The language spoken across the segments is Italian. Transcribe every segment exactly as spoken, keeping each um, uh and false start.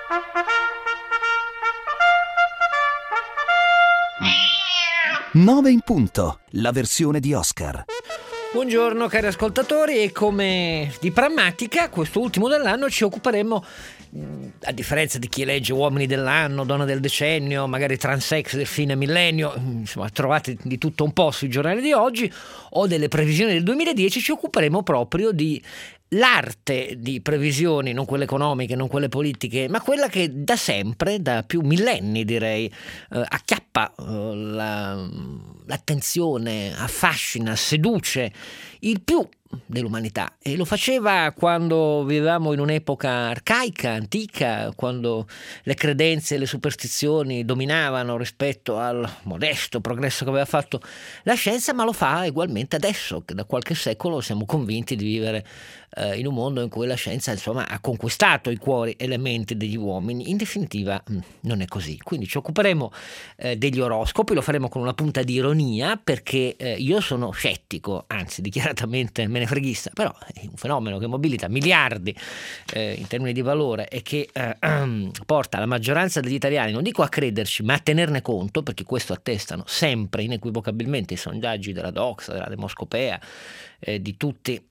nove in punto, la versione di Oscar. Buongiorno cari ascoltatori, e come di prammatica questo ultimo dell'anno ci occuperemo, a differenza di chi legge Uomini dell'anno, Donna del decennio, magari Transex del fine millennio, insomma trovate di tutto un po' sui giornali di oggi, o delle previsioni del duemiladieci, ci occuperemo proprio di l'arte di previsioni, non quelle economiche, non quelle politiche, ma quella che da sempre, da più millenni direi, eh, acchiappa eh, la, l'attenzione, affascina, seduce il più dell'umanità, e lo faceva quando vivevamo in un'epoca arcaica, antica, quando le credenze e le superstizioni dominavano rispetto al modesto progresso che aveva fatto la scienza, ma lo fa ugualmente adesso, che da qualche secolo siamo convinti di vivere eh, in un mondo in cui la scienza insomma ha conquistato i cuori e le menti degli uomini. In definitiva mh, non è così, quindi ci occuperemo eh, degli oroscopi, lo faremo con una punta di ironia, perché eh, io sono scettico, anzi dichiaratamente menefreghista, però è un fenomeno che mobilita miliardi eh, in termini di valore e che eh, ehm, porta la maggioranza degli italiani, non dico a crederci, ma a tenerne conto, perché questo attestano sempre inequivocabilmente i sondaggi della Doxa, della Demoscopea, eh, di tutti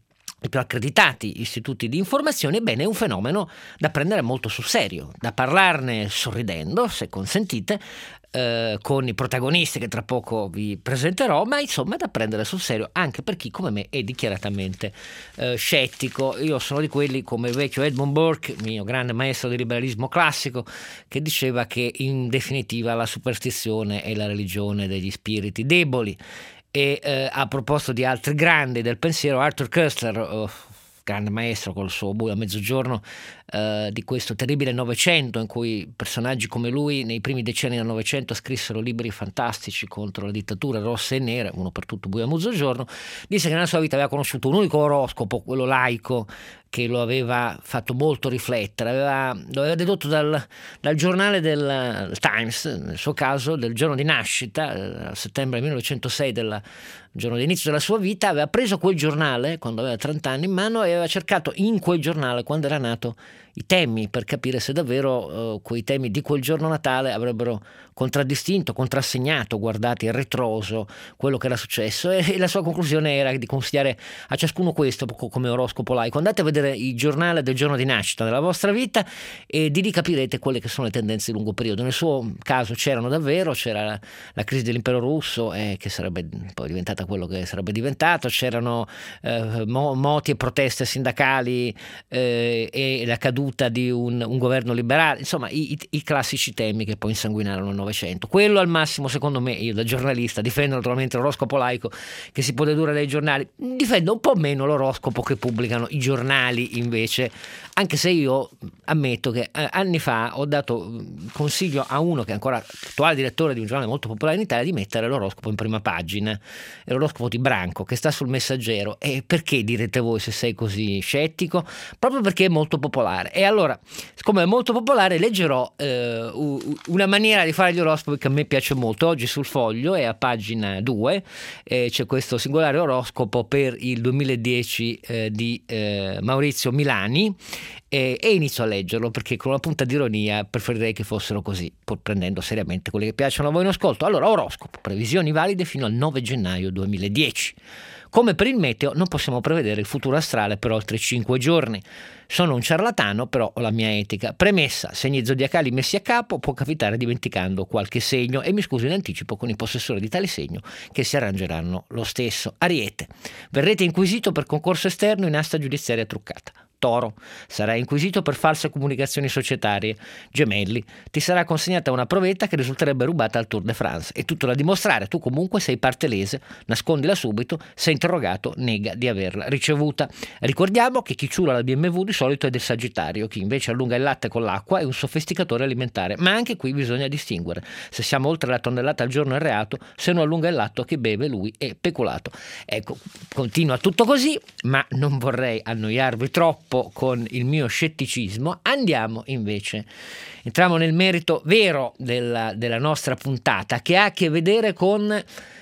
i più accreditati istituti di informazione. Ebbene, è un fenomeno da prendere molto sul serio, da parlarne sorridendo, se consentite, eh, con i protagonisti che tra poco vi presenterò, ma insomma da prendere sul serio anche per chi come me è dichiaratamente eh, scettico. Io sono di quelli come il vecchio Edmund Burke, mio grande maestro di liberalismo classico, che diceva che in definitiva la superstizione è la religione degli spiriti deboli. E eh, a proposito di altri grandi del pensiero, Arthur Koestler, oh, grande maestro col suo Buio a mezzogiorno, eh, di questo terribile Novecento in cui personaggi come lui nei primi decenni del Novecento scrissero libri fantastici contro la dittatura rossa e nera, uno per tutto Buio a mezzogiorno, disse che nella sua vita aveva conosciuto un unico oroscopo, quello laico, che lo aveva fatto molto riflettere. Aveva, lo aveva dedotto dal, dal giornale del Times, nel suo caso del giorno di nascita, settembre millenovecentosei, del giorno di inizio della sua vita. Aveva preso quel giornale quando aveva trenta anni in mano e aveva cercato in quel giornale, quando era nato, i temi, per capire se davvero uh, quei temi di quel giorno natale avrebbero contraddistinto, contrassegnato, guardati a ritroso, quello che era successo, e, e la sua conclusione era di consigliare a ciascuno questo come oroscopo laico. Andate a vedere il giornale del giorno di nascita della vostra vita e di lì capirete quelle che sono le tendenze di lungo periodo. Nel suo caso c'erano davvero, c'era la, la crisi dell'impero russo, eh, che sarebbe poi diventata quello che sarebbe diventato, c'erano eh, mo, moti e proteste sindacali eh, e la caduta di un, un governo liberale, insomma i, i, i classici temi che poi insanguinarono il Novecento. Quello al massimo, secondo me, io da giornalista difendo naturalmente l'oroscopo laico che si può dedurre dai giornali, difendo un po' meno l'oroscopo che pubblicano i giornali invece, anche se io ammetto che eh, anni fa ho dato consiglio a uno che è ancora attuale direttore di un giornale molto popolare in Italia di mettere l'oroscopo in prima pagina, è l'oroscopo di Branco che sta sul Messaggero. E perché, direte voi, se sei così scettico? Proprio perché è molto popolare. E allora, siccome è molto popolare, leggerò eh, una maniera di fare gli oroscopi che a me piace molto. Oggi sul Foglio è a pagina due, eh, c'è questo singolare oroscopo per il duemiladieci eh, di eh, Maurizio Milani, e, e inizio a leggerlo perché con una punta di ironia preferirei che fossero così, pur prendendo seriamente quelli che piacciono a voi in ascolto. Allora, oroscopo, previsioni valide fino al nove gennaio duemiladieci. Come per il meteo non possiamo prevedere il futuro astrale per oltre cinque giorni. Sono un ciarlatano, però ho la mia etica. Premessa: segni zodiacali messi a capo, può capitare dimenticando qualche segno, e mi scuso in anticipo con i possessori di tale segno che si arrangeranno lo stesso. Ariete: verrete inquisito per concorso esterno in asta giudiziaria truccata. Toro: sarai inquisito per false comunicazioni societarie. Gemelli: ti sarà consegnata una provetta che risulterebbe rubata al Tour de France. È tutto da dimostrare, tu comunque sei parte lesa, nascondila subito, se interrogato nega di averla ricevuta. Ricordiamo che chi ciula la B M W di solito è del Sagittario, chi invece allunga il latte con l'acqua è un sofisticatore alimentare, ma anche qui bisogna distinguere: se siamo oltre la tonnellata al giorno è reato, se non allunga il latte che beve lui è peculato. Ecco, continua tutto così, ma non vorrei annoiarvi troppo con il mio scetticismo. Andiamo invece, entriamo nel merito vero della, della nostra puntata, che ha a che vedere con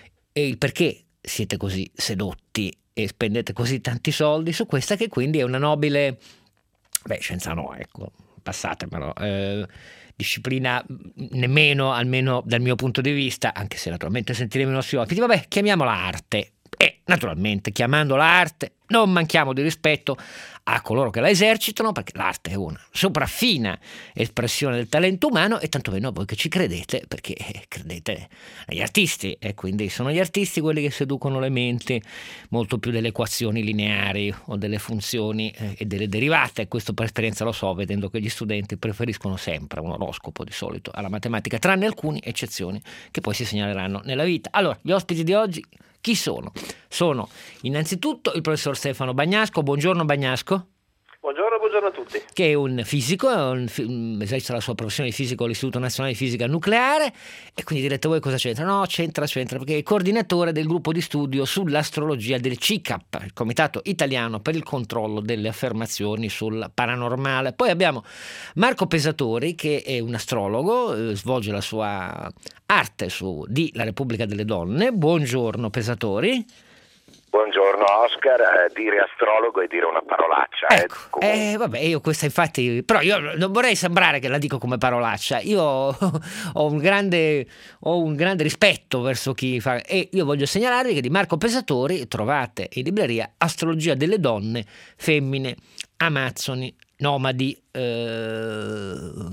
il perché siete così sedotti e spendete così tanti soldi su questa, che quindi è una nobile, beh, scienza no, ecco, passatemelo, eh, disciplina nemmeno, almeno dal mio punto di vista, anche se naturalmente sentiremo i nostri ospiti, vabbè, chiamiamola arte. E naturalmente, chiamandola arte, non manchiamo di rispetto a coloro che la esercitano, perché l'arte è una sopraffina espressione del talento umano, e tanto meno voi che ci credete, perché credete agli artisti, e quindi sono gli artisti quelli che seducono le menti molto più delle equazioni lineari o delle funzioni eh, e delle derivate. Questo per esperienza lo so, vedendo che gli studenti preferiscono sempre un oroscopo di solito alla matematica, tranne alcune eccezioni che poi si segnaleranno nella vita. Allora, gli ospiti di oggi chi sono? Sono innanzitutto il professor Stefano Bagnasco. Buongiorno Bagnasco. Buongiorno, buongiorno a tutti. Che è un fisico, è un, esercita la sua professione di fisico all'Istituto Nazionale di Fisica Nucleare, e quindi direte voi cosa c'entra? No, c'entra, c'entra, perché è coordinatore del gruppo di studio sull'astrologia del C I C A P, il Comitato Italiano per il Controllo delle Affermazioni sul Paranormale. Poi abbiamo Marco Pesatori, che è un astrologo, eh, svolge la sua arte su di La Repubblica delle Donne. Buongiorno Pesatori. Buongiorno Oscar, eh, dire astrologo è dire una parolaccia. Ecco, eh, eh, vabbè, io questa infatti, però io non vorrei sembrare che la dico come parolaccia, io ho un grande, ho un grande rispetto verso chi fa, e io voglio segnalarvi che di Marco Pesatori trovate in libreria Astrologia delle donne, femmine, amazzoni, nomadi, eh,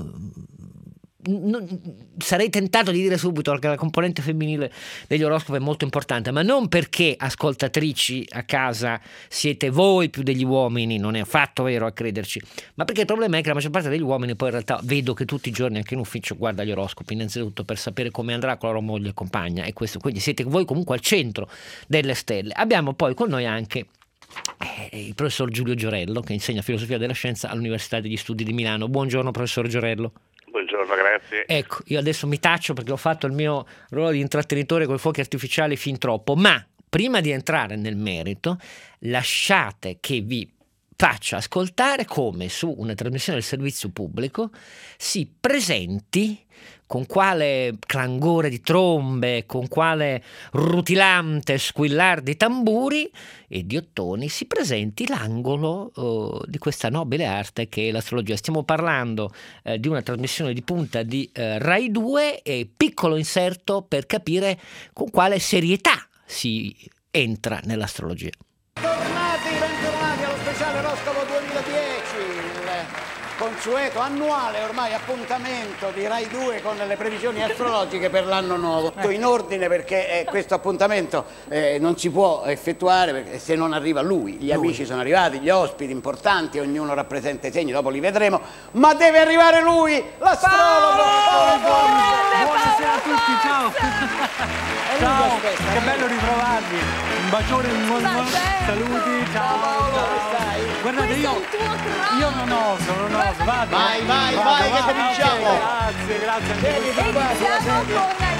Non, sarei tentato di dire subito che la componente femminile degli oroscopi è molto importante, ma non perché ascoltatrici a casa siete voi più degli uomini, non è affatto vero, a crederci, ma perché il problema è che la maggior parte degli uomini poi in realtà vedo che tutti i giorni anche in ufficio guarda gli oroscopi, innanzitutto per sapere come andrà con la loro moglie e compagna, e questo, quindi siete voi comunque al centro delle stelle. Abbiamo poi con noi anche eh, il professor Giulio Giorello, che insegna filosofia della scienza all'Università degli Studi di Milano. Buongiorno professor Giorello. Buongiorno, grazie. Ecco, io adesso mi taccio perché ho fatto il mio ruolo di intrattenitore con i fuochi artificiali fin troppo, ma prima di entrare nel merito, lasciate che vi faccia ascoltare come su una trasmissione del servizio pubblico si presenti, con quale clangore di trombe, con quale rutilante squillar di tamburi e di ottoni si presenti l'angolo uh, di questa nobile arte che è l'astrologia. Stiamo parlando uh, di una trasmissione di punta di uh, Rai due, e piccolo inserto per capire con quale serietà si entra nell'astrologia. Bentornati, bentornati allo speciale oroscopo duemiladieci, il consueto annuale ormai appuntamento di Rai due con le previsioni astrologiche per l'anno nuovo. Tutto in ordine, perché eh, questo appuntamento eh, non si può effettuare perché se non arriva lui. Gli lui. Amici sono arrivati, gli ospiti importanti, ognuno rappresenta i segni, dopo li vedremo, ma deve arrivare lui, l'astrologo! Buonasera a tutti, ciao! Ciao, che bello ritrovarvi! Un bacione, un buon saluti, ciao! Ciao. Guardate, io, io non oso, non oso, vado! Vai, vai, vado, vai, vado, che cominciamo! Okay, grazie, grazie anche Vieni voi. di qua, sulla sedia.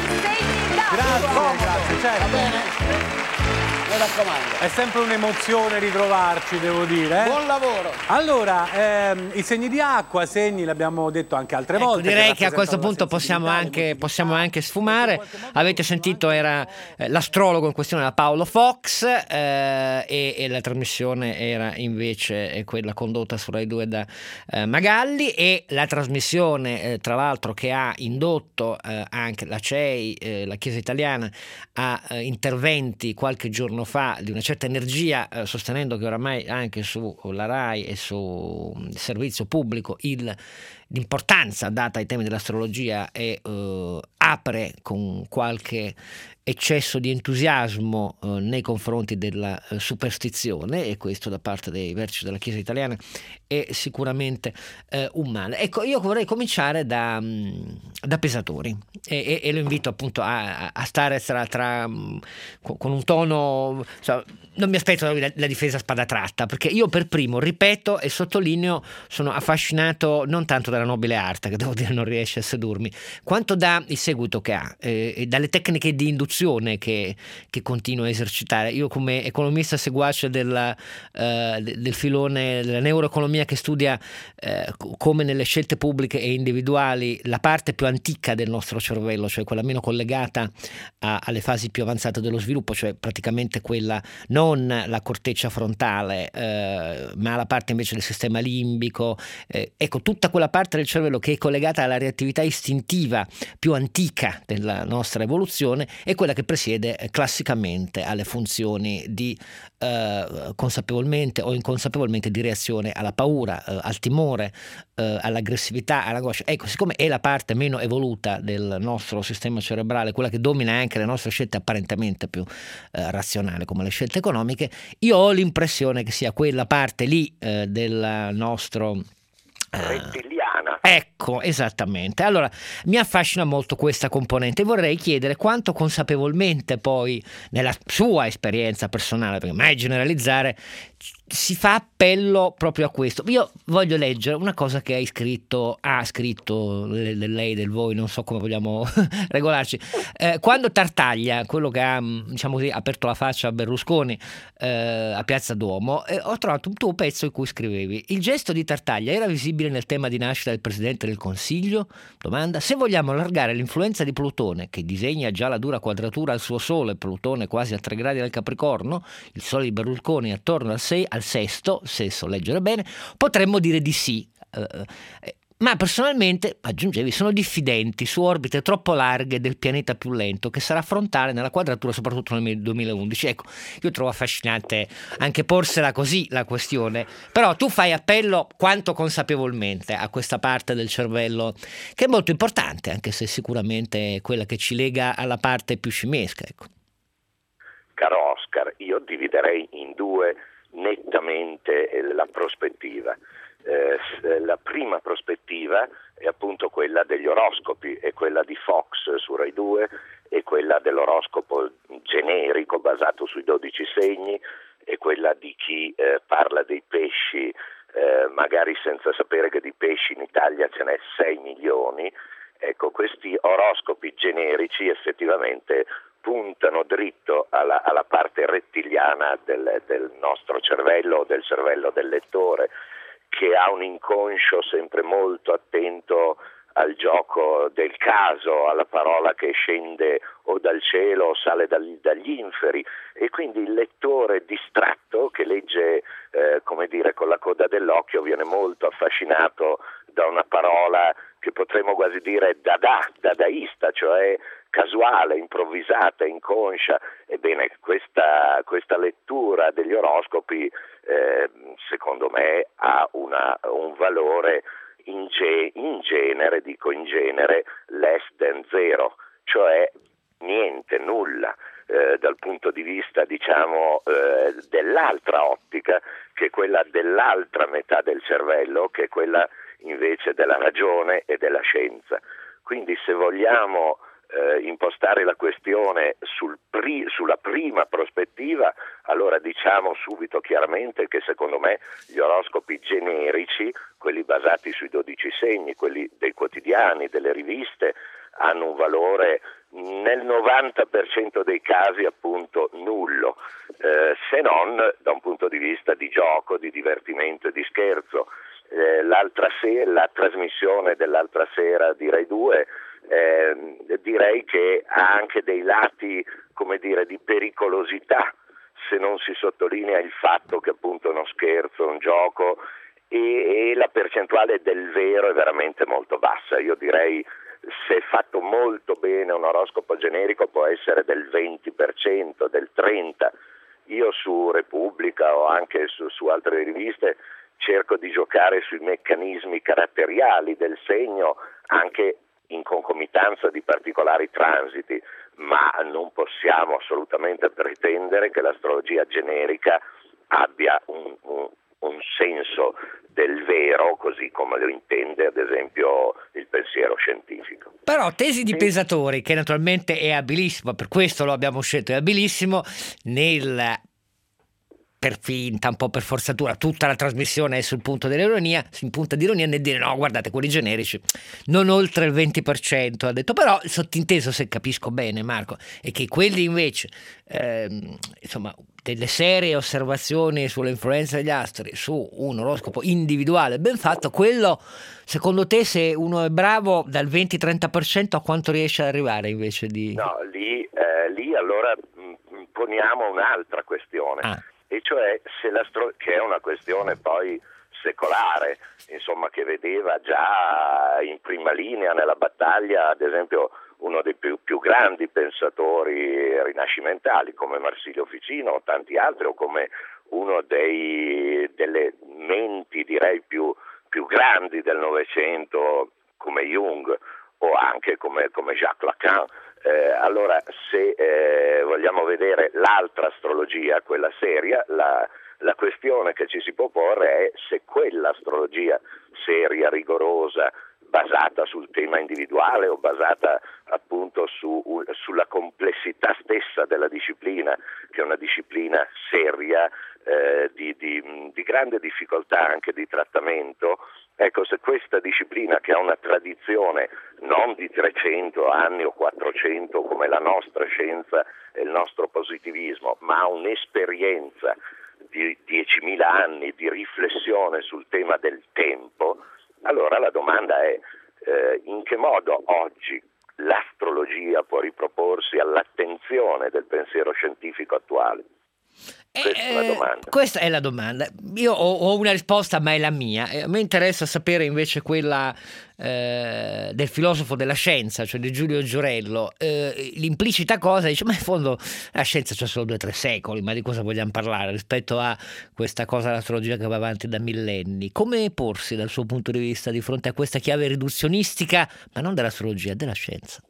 Grazie, grazie, certo. Va bene? Mi raccomando. È sempre un'emozione ritrovarci, devo dire. Eh? Buon lavoro! Allora, ehm, i segni di acqua, segni, l'abbiamo detto anche altre Ecco, volte. direi che a questo punto possiamo anche, possiamo anche sfumare. Avete sentito, era eh, l'astrologo in questione era Paolo Fox, eh, e, e la trasmissione era invece eh, quella condotta su Rai due da eh, Magalli, e la trasmissione eh, tra l'altro che ha indotto eh, anche la C E I, eh, la Chiesa Italiana, a eh, interventi qualche giorno fa di una certa energia, eh, sostenendo che oramai anche sulla Rai e sul servizio pubblico il l'importanza data ai temi dell'astrologia e uh, apre con qualche eccesso di entusiasmo uh, nei confronti della uh, superstizione, e questo da parte dei vertici della Chiesa italiana è sicuramente uh, un male. Ecco, io vorrei cominciare da, um, da Pesatori, e, e, e lo invito appunto a, a stare tra, tra um, con un tono, cioè, non mi aspetto la, la difesa a spada tratta, perché io per primo, ripeto e sottolineo, sono affascinato non tanto dalla nobile arte, che devo dire non riesce a sedurmi, quanto da il seguito che ha, eh, e dalle tecniche di induzione che, che continuo a esercitare. Io come economista seguace della, eh, del filone della neuroeconomia, che studia eh, come nelle scelte pubbliche e individuali la parte più antica del nostro cervello, cioè quella meno collegata a, alle fasi più avanzate dello sviluppo, cioè praticamente quella, non la corteccia frontale, eh, ma la parte invece del sistema limbico, eh, ecco, tutta quella parte del cervello che è collegata alla reattività istintiva più antica della nostra evoluzione è quella che presiede eh, classicamente alle funzioni di eh, consapevolmente o inconsapevolmente di reazione alla paura, eh, al timore, eh, all'aggressività, all'angoscia. Ecco, siccome è la parte meno evoluta del nostro sistema cerebrale, quella che domina anche le nostre scelte apparentemente più eh, razionali come le scelte economiche, io ho l'impressione che sia quella parte lì eh, del nostro rettiliana. Ecco, esattamente. Allora, mi affascina molto questa componente e vorrei chiedere quanto consapevolmente poi, nella sua esperienza personale, perché mai generalizzare, si fa appello proprio a questo. Io voglio leggere una cosa che hai scritto, ha scritto del lei, del voi, non so come vogliamo regolarci. Eh, quando Tartaglia, quello che ha, diciamo così, aperto la faccia a Berlusconi eh, a Piazza Duomo, eh, ho trovato un tuo pezzo in cui scrivevi: il gesto di Tartaglia era visibile nel tema di nascita del Presidente del Consiglio? Domanda. Se vogliamo allargare l'influenza di Plutone, che disegna già la dura quadratura al suo Sole, Plutone quasi a tre gradi del Capricorno, il Sole di Berlusconi attorno al sei, al sesto, se so leggere bene, potremmo dire di sì. Uh, eh, ma personalmente, aggiungevi, sono diffidenti su orbite troppo larghe del pianeta più lento, che sarà frontale nella quadratura soprattutto nel duemilaundici. Ecco, io trovo affascinante anche porsela così la questione, però tu fai appello quanto consapevolmente a questa parte del cervello che è molto importante, anche se sicuramente è quella che ci lega alla parte più scimmiesca. Ecco. Caro Oscar, io dividerei in due nettamente la prospettiva. Eh, la prima prospettiva è appunto quella degli oroscopi, è quella di Fox su Rai due, è quella dell'oroscopo generico basato sui dodici segni, è quella di chi eh, parla dei pesci, eh, magari senza sapere che di pesci in Italia ce n'è sei milioni. Ecco, questi oroscopi generici effettivamente puntano dritto alla, alla parte rettiliana del, del nostro cervello, del cervello del lettore, che ha un inconscio sempre molto attento al gioco del caso, alla parola che scende o dal cielo o sale dagli, dagli inferi, e quindi il lettore distratto che legge eh, come dire con la coda dell'occhio viene molto affascinato da una parola che potremmo quasi dire dada, dadaista, cioè casuale, improvvisata, inconscia. Ebbene, questa, questa lettura degli oroscopi eh, secondo me ha una, un valore in, ge, in genere, dico in genere, less than zero, cioè niente, nulla, eh, dal punto di vista diciamo eh, dell'altra ottica, che è quella dell'altra metà del cervello, che è quella invece della ragione e della scienza. Quindi se vogliamo eh, impostare la questione sul pri- sulla prima prospettiva, allora diciamo subito chiaramente che secondo me gli oroscopi generici, quelli basati sui dodici segni, quelli dei quotidiani, delle riviste, hanno un valore nel novanta per cento dei casi appunto nullo, eh, se non da un punto di vista di gioco, di divertimento e di scherzo. Eh, l'altra sera, la trasmissione dell'altra sera di Rai due eh, direi che ha anche dei lati, come dire, di pericolosità, se non si sottolinea il fatto che appunto è uno scherzo, un gioco, e, e la percentuale del vero è veramente molto bassa. Io direi, se fatto molto bene un oroscopo generico, può essere del venti per cento, del trenta per cento. Io su Repubblica o anche su, su altre riviste cerco di giocare sui meccanismi caratteriali del segno, anche in concomitanza di particolari transiti, ma non possiamo assolutamente pretendere che l'astrologia generica abbia un, un, un senso del vero, così come lo intende ad esempio il pensiero scientifico. Però Tesi di Pesatori, che naturalmente è abilissimo, per questo lo abbiamo scelto, è abilissimo nel... per finta, un po' per forzatura, tutta la trasmissione è sul punto dell'ironia, in punta di ironia nel dire no, guardate, quelli generici non oltre il venti per cento, ha detto. Però il sottinteso, se capisco bene Marco, è che quelli invece ehm, insomma delle serie osservazioni sull'influenza degli astri su un oroscopo individuale ben fatto, quello secondo te, se uno è bravo, dal venti trenta per cento a quanto riesce ad arrivare invece di... No, lì, eh, lì allora poniamo un'altra questione, ah. e cioè se l'astro- che è una questione poi secolare, insomma, che vedeva già in prima linea nella battaglia, ad esempio, uno dei più, più grandi pensatori rinascimentali come Marsilio Ficino o tanti altri, o come uno dei, delle menti direi più, più grandi del Novecento come Jung o anche come, come Jacques Lacan. Eh, allora, se eh, vogliamo vedere l'altra astrologia, quella seria, la, la questione che ci si può porre è se quell'astrologia seria, rigorosa, basata sul tema individuale o basata appunto su, sulla complessità stessa della disciplina, che è una disciplina seria, eh, di, di, di grande difficoltà anche di trattamento. Ecco, se questa disciplina, che ha una tradizione non di trecento anni o quattrocento come la nostra scienza e il nostro positivismo, ma ha un'esperienza di diecimila anni di riflessione sul tema del tempo, allora la domanda è eh, in che modo oggi l'astrologia può riproporsi all'attenzione del pensiero scientifico attuale? Questa è la domanda. Questa è la domanda. Io ho, ho una risposta, ma è la mia. A me interessa sapere invece quella eh, del filosofo della scienza, cioè di Giulio Giurello. Eh, l'implicita cosa dice: ma in fondo la scienza c'ha solo due o tre secoli, ma di cosa vogliamo parlare rispetto a questa cosa dell'astrologia che va avanti da millenni? Come porsi dal suo punto di vista di fronte a questa chiave riduzionistica, ma non dell'astrologia, della scienza?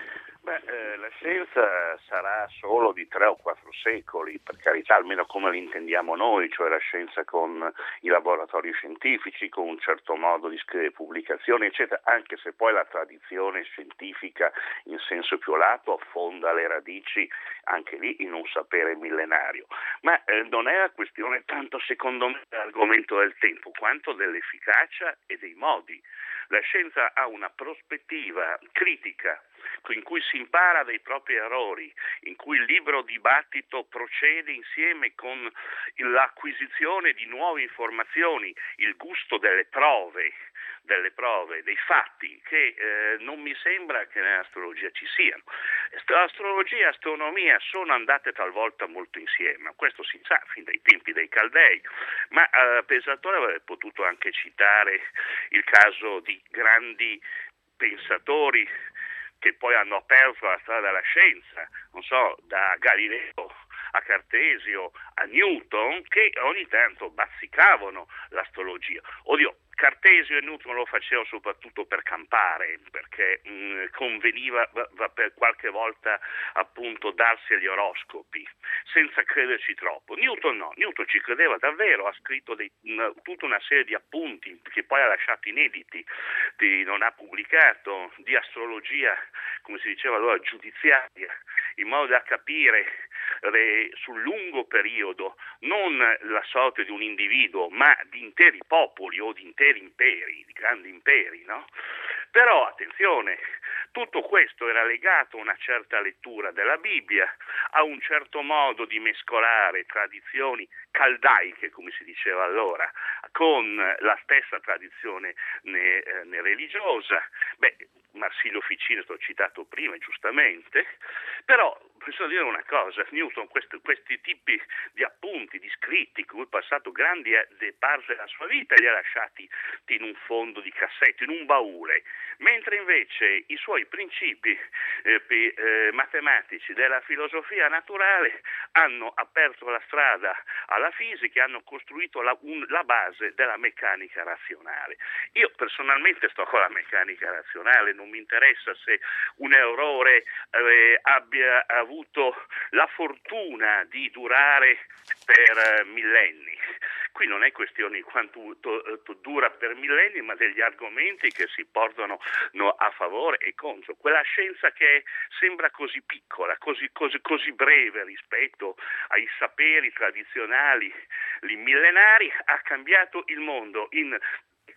La scienza sarà solo di tre o quattro secoli, per carità, almeno come l'intendiamo noi, cioè la scienza con i laboratori scientifici, con un certo modo di scrivere pubblicazioni, eccetera, anche se poi la tradizione scientifica in senso più lato affonda le radici anche lì in un sapere millenario. Ma eh, non è la questione tanto, secondo me, dell'argomento del tempo, quanto dell'efficacia e dei modi. La scienza ha una prospettiva critica in cui si impara dai propri errori, in cui il libero dibattito procede insieme con l'acquisizione di nuove informazioni, il gusto delle prove, delle prove, dei fatti, che eh, non mi sembra che nell'astrologia ci siano. Astrologia e astronomia sono andate talvolta molto insieme, questo si sa fin dai tempi dei Caldei, ma eh, Pesatore avrebbe potuto anche citare il caso di grandi pensatori che poi hanno aperto la strada della scienza, non so, da Galileo a Cartesio a Newton, che ogni tanto bazzicavano l'astrologia. Oddio, Cartesio e Newton lo facevano soprattutto per campare, perché mh, conveniva va, va per qualche volta appunto darsi agli oroscopi, senza crederci troppo. Newton no, Newton ci credeva davvero, ha scritto dei, una, tutta una serie di appunti che poi ha lasciato inediti, di, non ha pubblicato, di astrologia, come si diceva allora, giudiziaria, in modo da capire re, sul lungo periodo non la sorte di un individuo, ma di interi popoli o di interi imperi, di grandi imperi, no? Però attenzione, tutto questo era legato a una certa lettura della Bibbia, a un certo modo di mescolare tradizioni caldaiche, come si diceva allora, con la stessa tradizione né, eh, né religiosa. Beh, Marsilio Ficino, l'ho citato prima, giustamente, però bisogna dire una cosa: Newton questi, questi tipi di appunti, di scritti, con cui ha passato grandi parti della sua vita, li ha lasciati in un fondo di cassetto, in un baule, mentre invece i suoi principi eh, eh, matematici della filosofia naturale hanno aperto la strada alla fisica e hanno costruito la, un, la base della meccanica razionale. Io personalmente sto con la meccanica razionale, non mi interessa se un errore eh, abbia avuto la fortuna di durare per eh, millenni. Qui non è questione di quanto to, to, dura per millenni, ma degli argomenti che si portano no, a favore e contro. Quella scienza che sembra così piccola, così, così, così breve rispetto ai saperi tradizionali, millenari, ha cambiato il mondo in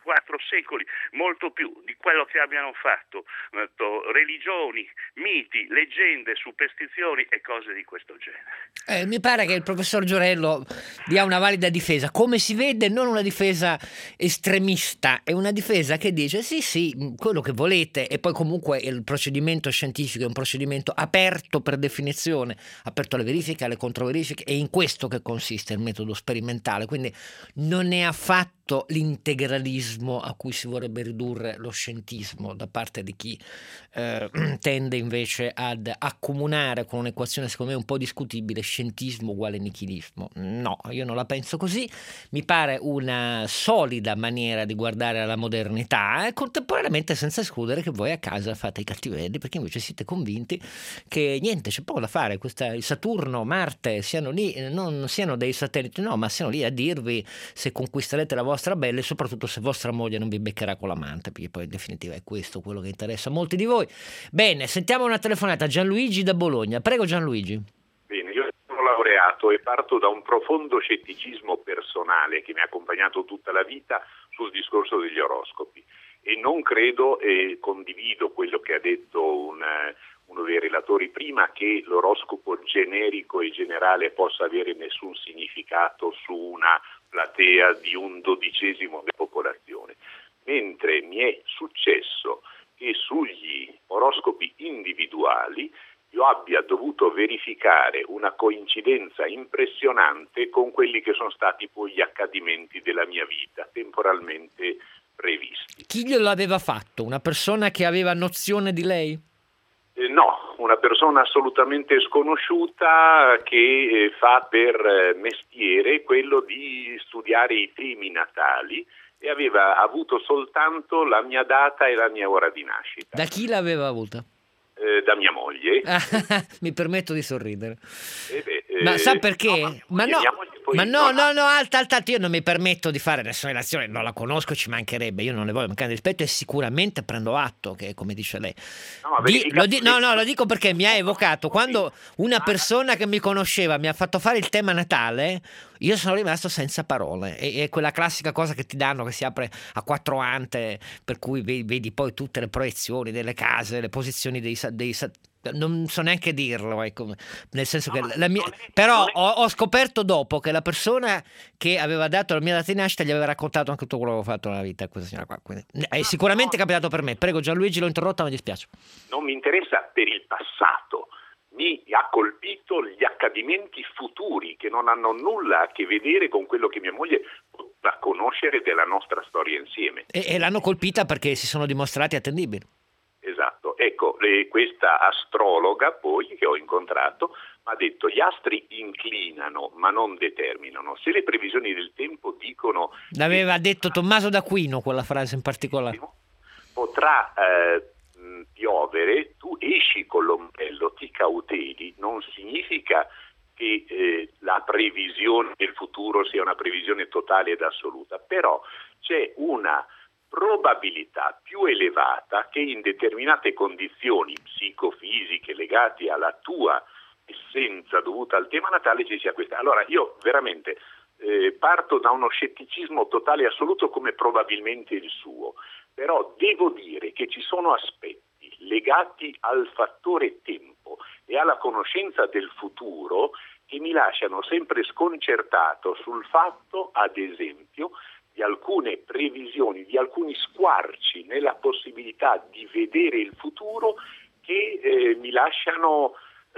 quattro secoli, molto più di quello che abbiano fatto eh, religioni, miti, leggende, superstizioni e cose di questo genere. Eh, mi pare che il professor Giorello dia una valida difesa, come si vede non una difesa estremista, è una difesa che dice sì sì, quello che volete, e poi comunque il procedimento scientifico è un procedimento aperto per definizione, aperto alle verifiche, alle controverifiche, è in questo che consiste il metodo sperimentale, quindi non è affatto l'integralismo a cui si vorrebbe ridurre lo scientismo da parte di chi eh, tende invece ad accomunare con un'equazione secondo me un po' discutibile scientismo uguale nichilismo. No, io non la penso così, mi pare una solida maniera di guardare alla modernità e contemporaneamente senza escludere che voi a casa fate i cattivelli perché invece siete convinti che niente, c'è poco da fare, questa, il Saturno, Marte siano lì, non siano dei satelliti, no, ma siano lì a dirvi se conquisterete la vostra bella e soprattutto se vostra moglie non vi beccherà con l'amante, perché poi in definitiva è questo quello che interessa a molti di voi. Bene, sentiamo una telefonata. Gianluigi da Bologna, prego Gianluigi. Bene, io sono laureato e parto da un profondo scetticismo personale che mi ha accompagnato tutta la vita sul discorso degli oroscopi e non credo e condivido quello che ha detto un, uno dei relatori prima, che l'oroscopo generico e generale possa avere nessun significato su una platea di un dodicesimo della popolazione, mentre mi è successo che sugli oroscopi individuali io abbia dovuto verificare una coincidenza impressionante con quelli che sono stati poi gli accadimenti della mia vita, temporalmente previsti. Chi glielo aveva fatto? Una persona che aveva nozione di lei? Eh, no, una persona assolutamente sconosciuta che eh, fa per eh, mestiere quello di studiare i temi natali e aveva avuto soltanto la mia data e la mia ora di nascita. Da chi l'aveva avuta? Eh, da mia moglie. Mi permetto di sorridere. Eh beh, eh, ma sa perché? No, ma no, poi ma no, non no, ha... no, alta, alta, alta, io non mi permetto di fare nessuna relazione, non la conosco, ci mancherebbe, io non le voglio mancare di rispetto e sicuramente prendo atto che, come dice lei. No, di, lo di, no, no, lo dico perché mi ha evocato, quando una persona che mi conosceva mi ha fatto fare il tema Natale, io sono rimasto senza parole. È, è quella classica cosa che ti danno, che si apre a quattro ante, per cui vedi, vedi poi tutte le proiezioni delle case, le posizioni dei, dei non so neanche dirlo, ecco, nel senso no, che la mia, è, però è... ho, ho scoperto dopo che la persona che aveva dato la mia data di nascita gli aveva raccontato anche tutto quello che avevo fatto nella vita a questa signora qua. Quindi, è sicuramente no, capitato per me. Prego Gianluigi, l'ho interrotta, mi dispiace. Non mi interessa per il passato. Mi ha colpito gli accadimenti futuri che non hanno nulla a che vedere con quello che mia moglie poteva conoscere della nostra storia insieme. E, e l'hanno colpita perché si sono dimostrati attendibili. Esatto, ecco, le, questa astrologa poi che ho incontrato mi ha detto gli astri inclinano ma non determinano. Se le previsioni del tempo dicono... L'aveva che... detto Tommaso d'Aquino quella frase in particolare. Potrà... Eh, piovere, tu esci con l'ombrello, ti cauteli, non significa che eh, la previsione del futuro sia una previsione totale ed assoluta, però c'è una probabilità più elevata che in determinate condizioni psicofisiche legate alla tua essenza dovuta al tema natale ci sia questa. Allora io veramente eh, parto da uno scetticismo totale e assoluto come probabilmente il suo, però devo dire che ci sono aspetti legati al fattore tempo e alla conoscenza del futuro che mi lasciano sempre sconcertato sul fatto, ad esempio, di alcune previsioni, di alcuni squarci nella possibilità di vedere il futuro che eh, mi lasciano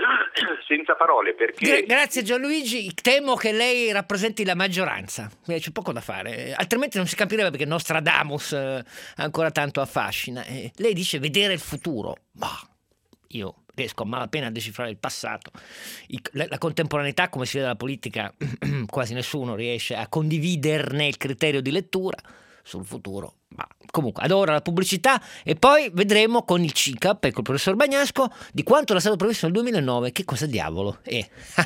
senza parole. Perché... Grazie Gianluigi, temo che lei rappresenti la maggioranza, c'è poco da fare, altrimenti non si capirebbe perché Nostradamus eh, ancora tanto affascina. Eh, lei dice vedere il futuro, bah, io riesco a malapena a decifrare il passato. I, la, la contemporaneità, come si vede dalla politica, quasi nessuno riesce a condividerne il criterio di lettura sul futuro. Ma comunque adoro la pubblicità e poi vedremo con il C I C A P e col professor Bagnasco di quanto era stato previsto nel duemilanove, che cosa diavolo è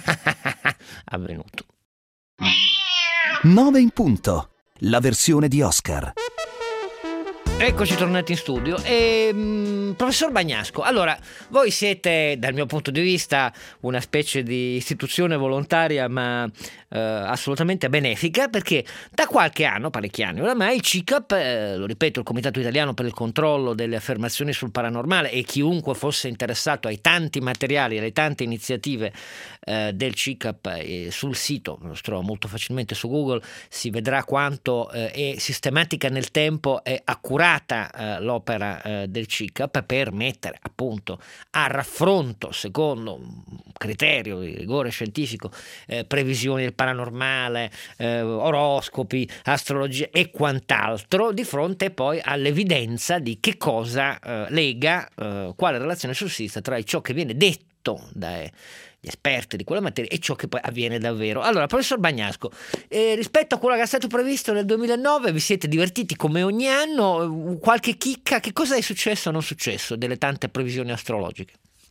avvenuto. nove in punto, la versione di Oscar. Eccoci tornati in studio. E, mh, professor Bagnasco, allora, voi siete, dal mio punto di vista, una specie di istituzione volontaria ma eh, assolutamente benefica, perché da qualche anno, parecchi anni oramai, il C I C A P, eh, lo ripeto, il Comitato Italiano per il Controllo delle Affermazioni sul Paranormale, e chiunque fosse interessato ai tanti materiali, alle tante iniziative eh, del C I C A P eh, sul sito, lo trova molto facilmente su Google, si vedrà quanto eh, è sistematica nel tempo e accurata eh, l'opera eh, del C I C A P per mettere appunto a raffronto, secondo un criterio di rigore scientifico, eh, previsioni del paranormale, eh, oroscopi, astrologia e quant'altro, di fronte poi all'evidenza di che cosa eh, lega, eh, quale relazione sussiste tra ciò che viene detto dai gli esperti di quella materia e ciò che poi avviene davvero. Allora, professor Bagnasco, eh, rispetto a quello che è stato previsto nel duemilanove, vi siete divertiti come ogni anno? Qualche chicca? Che cosa è successo o non successo delle tante previsioni astrologiche?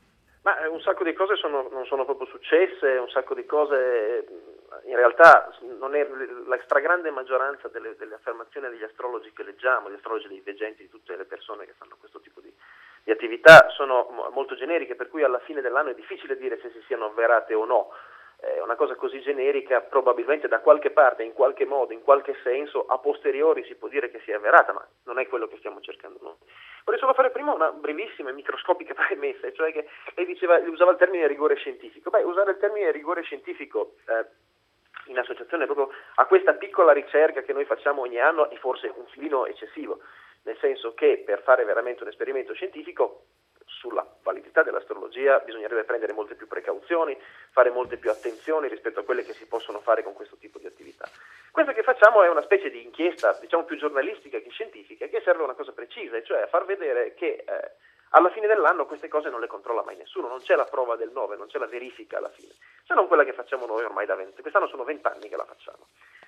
Ma un sacco di cose sono, non sono proprio successe, un sacco di cose in realtà non è la stragrande maggioranza delle, delle affermazioni degli astrologi che leggiamo, gli astrologi, dei veggenti, di tutte le persone che fanno questo tipo di di attività sono molto generiche, per cui alla fine dell'anno è difficile dire se si siano avverate o no. È una cosa così generica, probabilmente da qualche parte, in qualche modo, in qualche senso, a posteriori si può dire che sia avverata, ma non è quello che stiamo cercando noi. Vorrei solo fare prima una brevissima e microscopica premessa, cioè che lei diceva, usava il termine rigore scientifico. Beh, usare il termine rigore scientifico eh, in associazione proprio a questa piccola ricerca che noi facciamo ogni anno è forse un filino eccessivo. Nel senso che per fare veramente un esperimento scientifico sulla validità dell'astrologia bisognerebbe prendere molte più precauzioni, fare molte più attenzioni rispetto a quelle che si possono fare con questo tipo di attività. Questa che facciamo è una specie di inchiesta, diciamo più giornalistica che scientifica, che serve a una cosa precisa, cioè a far vedere che eh, alla fine dell'anno queste cose non le controlla mai nessuno, non c'è la prova del nove, non c'è la verifica alla fine, se non quella che facciamo noi ormai da venti, quest'anno sono vent'anni che la facciamo.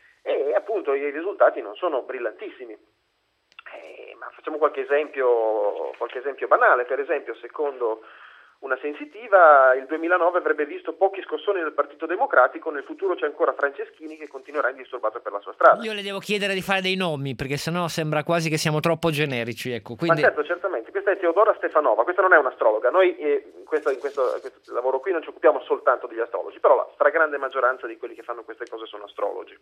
E appunto i risultati non sono brillantissimi. Eh, ma facciamo qualche esempio, qualche esempio banale. Per esempio, secondo una sensitiva, il duemilanove avrebbe visto pochi scossoni del Partito Democratico, nel futuro c'è ancora Franceschini che continuerà indisturbato per la sua strada. Io le devo chiedere di fare dei nomi, perché sennò sembra quasi che siamo troppo generici, ecco. Quindi... Ma certo, certamente, questa è Teodora Stefanova, questa non è un'astrologa, noi eh, in, questo, in questo, questo lavoro qui non ci occupiamo soltanto degli astrologi, però la stragrande maggioranza di quelli che fanno queste cose sono astrologi.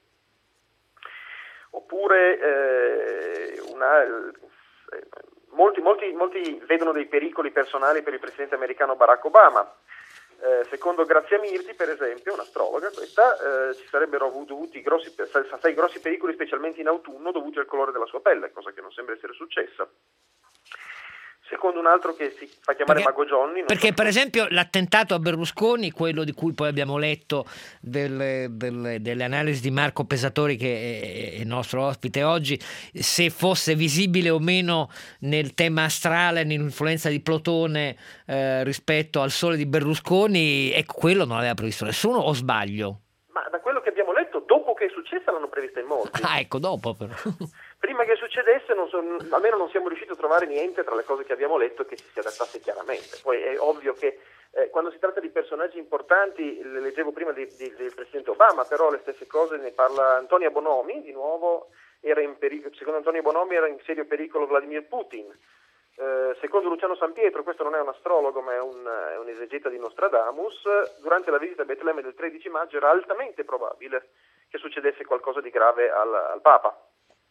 Oppure eh, una, eh, molti, molti, molti vedono dei pericoli personali per il presidente americano Barack Obama. Eh, secondo Grazia Mirti, per esempio, un'astrologa, questa, eh, ci sarebbero dovuti grossi, sei grossi pericoli, specialmente in autunno, dovuti al colore della sua pelle, cosa che non sembra essere successa. Secondo un altro che si fa chiamare perché, Mago Johnny. Perché so per esempio l'attentato a Berlusconi, quello di cui poi abbiamo letto delle, delle, delle analisi di Marco Pesatori, che è il nostro ospite oggi, se fosse visibile o meno nel tema astrale, nell'influenza di Plutone eh, rispetto al sole di Berlusconi, ecco, quello non aveva previsto nessuno, o sbaglio? Ma da quello che abbiamo letto, dopo che è successa l'hanno prevista in molti. Ah, ecco, dopo però. Prima che succedesse, non so, almeno non siamo riusciti a trovare niente tra le cose che abbiamo letto che ci si adattasse chiaramente. Poi è ovvio che eh, quando si tratta di personaggi importanti, le leggevo prima di, di, del Presidente Obama, però le stesse cose ne parla Antonia Bonomi, di nuovo, era in pericolo, secondo Antonia Bonomi era in serio pericolo Vladimir Putin. Eh, secondo Luciano Sampietro, questo non è un astrologo ma è un, è un esegeta di Nostradamus, durante la visita a Betlemme del tredici maggio era altamente probabile che succedesse qualcosa di grave al, al Papa.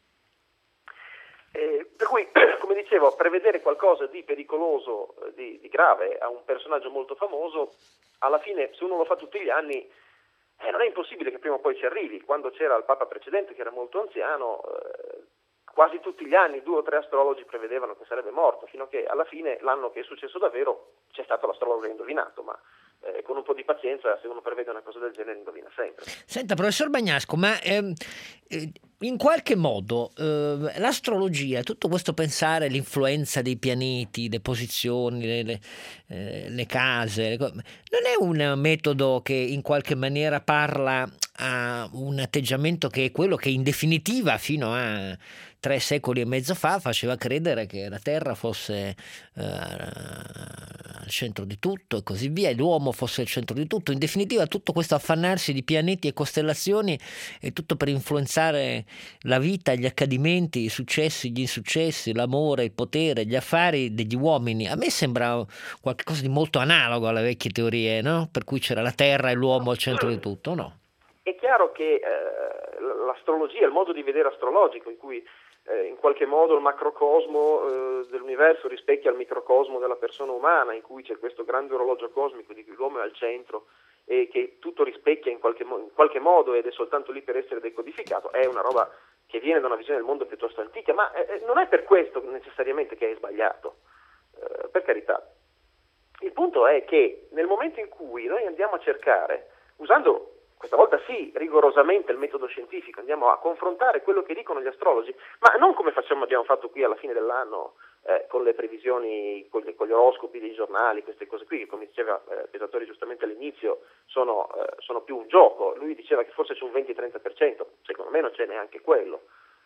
Eh, per cui, come dicevo, prevedere qualcosa di pericoloso, di, di grave a un personaggio molto famoso, alla fine, se uno lo fa tutti gli anni, eh, non è impossibile che prima o poi ci arrivi. Quando c'era il Papa precedente, che era molto anziano, eh, quasi tutti gli anni due o tre astrologi prevedevano che sarebbe morto, fino a che alla fine, l'anno che è successo davvero, c'è stato l'astrologo che ha indovinato, ma eh, con un po' di pazienza, se uno prevede una cosa del genere, indovina sempre. Senta, professor Bagnasco, ma ehm, in qualche modo eh, l'astrologia, tutto questo pensare, l'influenza dei pianeti, le posizioni, le, le, eh, le case, le co- non è un metodo che in qualche maniera parla a un atteggiamento che è quello che in definitiva fino a tre secoli e mezzo fa faceva credere che la Terra fosse eh, al centro di tutto e così via, e l'uomo fosse il centro di tutto. In definitiva, tutto questo affannarsi di pianeti e costellazioni è tutto per influenzare la vita, gli accadimenti, i successi, gli insuccessi, l'amore, il potere, gli affari degli uomini. A me sembra qualcosa di molto analogo alle vecchie teorie, no? Per cui c'era la Terra e l'uomo al centro di tutto, no? È chiaro che eh, l'astrologia, il modo di vedere astrologico in cui eh, in qualche modo il macrocosmo eh, dell'universo rispecchia il microcosmo della persona umana, in cui c'è questo grande orologio cosmico di cui l'uomo è al centro e che tutto rispecchia in qualche, mo- in qualche modo ed è soltanto lì per essere decodificato, è una roba che viene da una visione del mondo piuttosto antica, ma eh, non è per questo necessariamente che è sbagliato, eh, per carità. Il punto è che nel momento in cui noi andiamo a cercare, usando questa volta sì, rigorosamente il metodo scientifico, andiamo a confrontare quello che dicono gli astrologi, ma non come facciamo, abbiamo fatto qui alla fine dell'anno eh, con le previsioni, con gli, con gli oroscopi dei giornali, queste cose qui, che come diceva eh, Pesatori giustamente all'inizio, sono, eh, sono più un gioco. Lui diceva che forse c'è un venti-trenta per cento, secondo me non c'è neanche quello.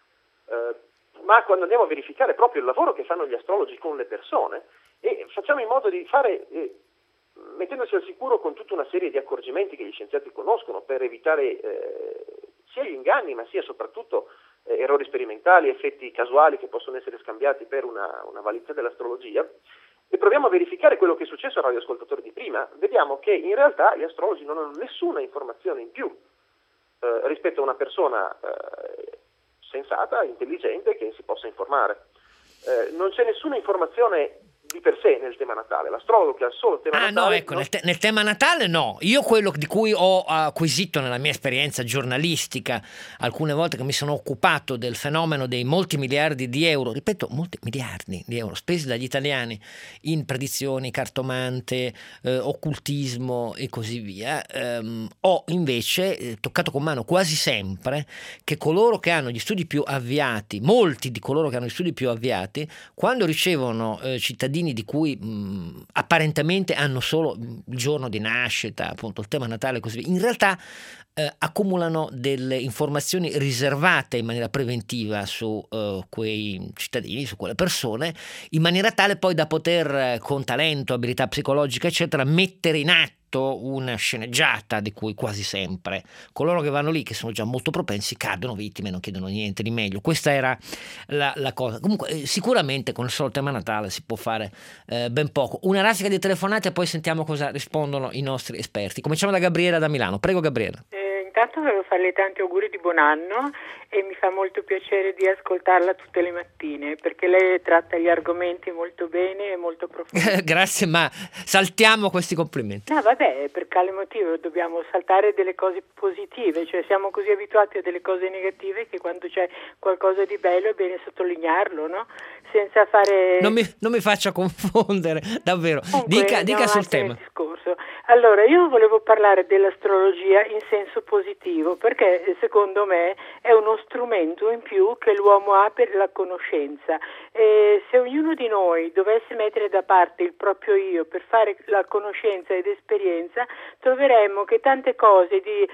Eh, ma quando andiamo a verificare proprio il lavoro che fanno gli astrologi con le persone, e facciamo in modo di fare... Eh, mettendosi al sicuro con tutta una serie di accorgimenti che gli scienziati conoscono per evitare eh, sia gli inganni ma sia soprattutto eh, errori sperimentali, effetti casuali che possono essere scambiati per una, una validità dell'astrologia, e proviamo a verificare quello che è successo al radioascoltatore di prima, vediamo che in realtà gli astrologi non hanno nessuna informazione in più eh, rispetto a una persona eh, sensata, intelligente, che si possa informare. Eh, non c'è nessuna informazione di per sé nel tema natale, l'astrologo che ha solo il tema ah, natale... Ah no, ecco, non... nel, te- nel tema natale no, io quello di cui ho acquisito nella mia esperienza giornalistica, alcune volte che mi sono occupato del fenomeno dei molti miliardi di euro, ripeto, molti miliardi di euro spesi dagli italiani in predizioni, cartomante, eh, occultismo e così via, ehm, ho invece eh, toccato con mano quasi sempre che coloro che hanno gli studi più avviati, molti di coloro che hanno gli studi più avviati, quando ricevono eh, cittadini di cui mh, apparentemente hanno solo il giorno di nascita, appunto il tema natale e così via, in realtà eh, accumulano delle informazioni riservate in maniera preventiva su eh, quei cittadini, su quelle persone, in maniera tale poi da poter eh, con talento, abilità psicologica eccetera mettere in atto una sceneggiata di cui quasi sempre coloro che vanno lì, che sono già molto propensi, cadono vittime e non chiedono niente di meglio. Questa era la, la cosa. Comunque eh, sicuramente con il solo tema natale si può fare eh, ben poco. Una raffica di telefonate e poi sentiamo cosa rispondono i nostri esperti. Cominciamo da Gabriela da Milano. Prego Gabriela. Eh, intanto volevo farle tanti auguri di buon anno e mi fa molto piacere di ascoltarla tutte le mattine, perché lei tratta gli argomenti molto bene e molto profondi. Grazie, ma saltiamo questi complimenti. No, vabbè, per quale motivo dobbiamo saltare delle cose positive? Cioè siamo così abituati a delle cose negative che quando c'è qualcosa di bello è bene sottolinearlo, no? Senza fare... Non mi, non mi faccia confondere, davvero. Comunque, dica dica sul tema. Discorso. Allora, io volevo parlare dell'astrologia in senso positivo, perché secondo me è uno strumento in più che l'uomo ha per la conoscenza. E se ognuno di noi dovesse mettere da parte il proprio io per fare la conoscenza ed esperienza, troveremmo che tante cose di,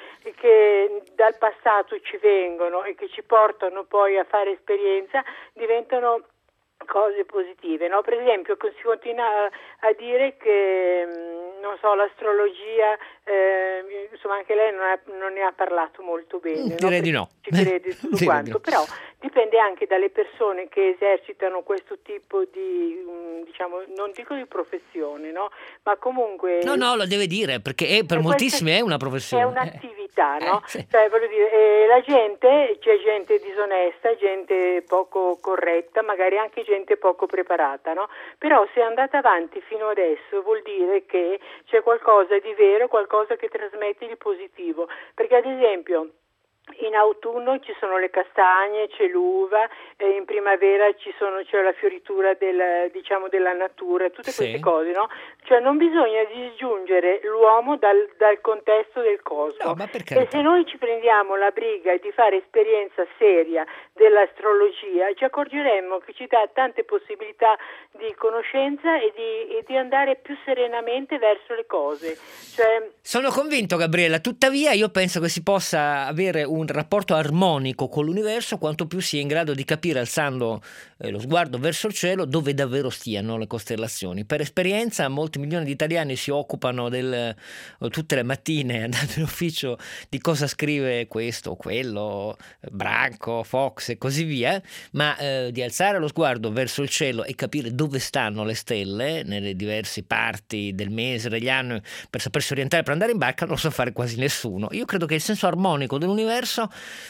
che dal passato ci vengono e che ci portano poi a fare esperienza diventano cose positive, no? Per esempio si continua a, a dire che non so, l'astrologia, eh, insomma anche lei non, è, non ne ha parlato molto bene, direi no? di no, ci crede tutto quanto, però dipende anche dalle persone che esercitano questo tipo di, diciamo, non dico di professione, no? Ma comunque... No, no, lo deve dire, perché è, per moltissimi è una professione. È un'attività, eh. no? Eh, sì. Cioè, voglio dire, eh, la gente, c'è gente disonesta, gente poco corretta, magari anche gente poco preparata, no? Però se è andata avanti fino adesso vuol dire che c'è qualcosa di vero, qualcosa che trasmette di positivo, perché ad esempio in autunno ci sono le castagne, c'è l'uva, eh, in primavera ci sono, c'è la fioritura del, diciamo, della natura, tutte sì. queste cose, no? Cioè non bisogna disgiungere l'uomo dal, dal contesto del cosmo. No, ma per e se noi ci prendiamo la briga di fare esperienza seria dell'astrologia, ci accorgeremmo che ci dà tante possibilità di conoscenza e di, e di andare più serenamente verso le cose. Cioè, sono convinto, Gabriella, tuttavia io penso che si possa avere un rapporto armonico con l'universo, quanto più si è in grado di capire, alzando eh, lo sguardo verso il cielo, dove davvero stiano le costellazioni. Per esperienza molti milioni di italiani si occupano del, tutte le mattine andando in ufficio di cosa scrive questo o quello, Branco, Fox e così via, ma eh, di alzare lo sguardo verso il cielo e capire dove stanno le stelle nelle diverse parti del mese, degli anni, per sapersi orientare, per andare in barca, non lo sa fare quasi nessuno. Io credo che il senso armonico dell'universo